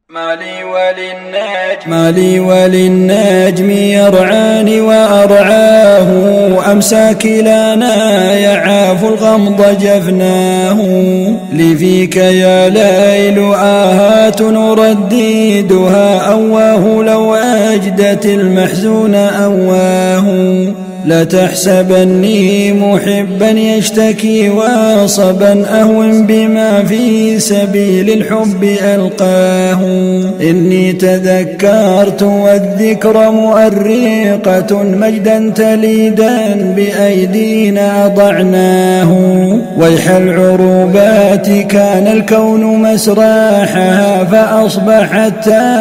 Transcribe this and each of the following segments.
ما لي وللنجم يرعاني وأرعاه، أمسى كلانا يعاف الغمض جفناه. لي فيك يا ليل آهات نرددها، أواه لو أجدت المحزون أواه. لا تحسبني محبا يشتكي واصبا، أهون بما في سبيل الحب ألقاه. إني تذكرت والذكر مؤرقة، مجدا تليدا بأيدينا أضعناه. ويح العروبات كان الكون مسراحها، فأصبحت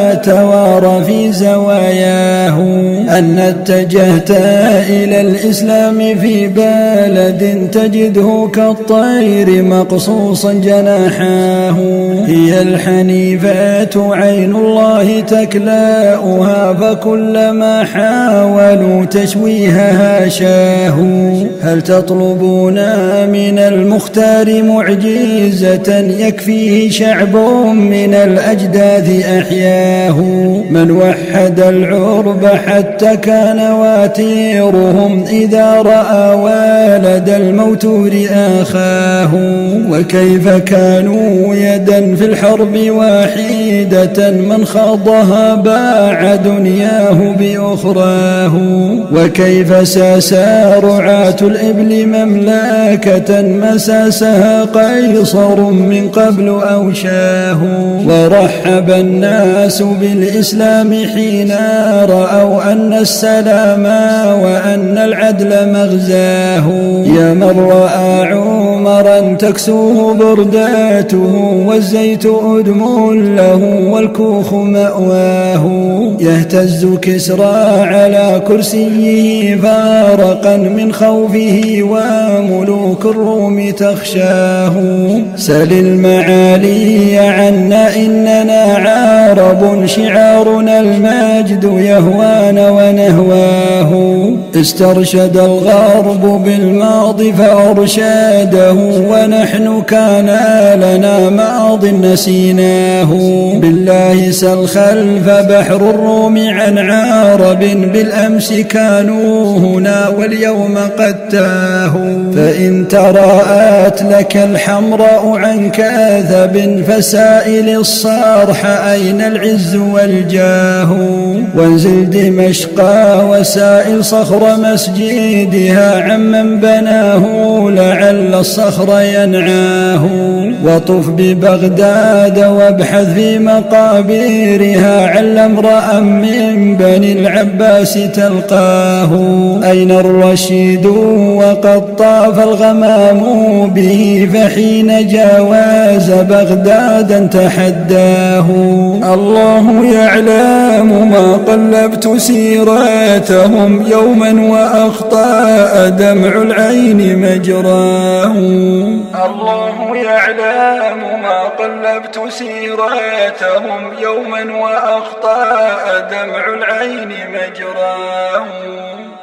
تتوارى في زواياه. أن اتجهت إلى الإسلام في بلد، تجده كالطير مقصوصا جناحاه. هي الحنيفة عين الله تكلاؤها، فكلما حاولوا تشويهها شاهوا. هل تطلبون من المختار معجزة، يكفيه شعب من الأجداث أحياه. من وحد العرب حتى كان واتيرهم، إذا رأى والد الموتور آخاه. وكيف كانوا يدا في الحرب واحدة، من خاضها باع دنياه بأخراه. وكيف ساسا رعاة الإبل مملكة، مساسها قيصر من قبل أوشاه. ورحب الناس بالإسلام حين رأوا أن السلام وأن العدل مغزاه. يا من رأى عمرا تكسوه برداته، والزيت أدم له والكوخ مأواه. يهتز كسرى على كرسيه فارقا من خوفه، وملوك الروم تخشاه. سل المعالي عنا إننا عرب، شعارنا المجد يهوانا ونهواه. استرشد الغرب بالماضي فأرشاده، ونحن كان لنا ماض نسيناه. بالله سل خلف بحر الروم عن عرب، بالأمس كانوا هنا واليوم قد تاهوا. فإن تراءت لك الحمراء عن كاذب، فسائل الصرح أين العز والجاه. وانزل دمشق وسائل صخر مسجدها، عمن بناه لعل الصخر ينعاه. وطف ببغداد وابحث في مقابرها، عل امرأ من بني العباس تلقاه. أين الرشيد وقد طاف الغمام به، فحين جاوز بغدادا تحداه. الله يعلم ما قلبت سيراتهم يوما، وأخطأ دمع العين مجراه. الله يعلم ما قلبت سيراتهم يوما، وأخطأ دمع العين مجراه.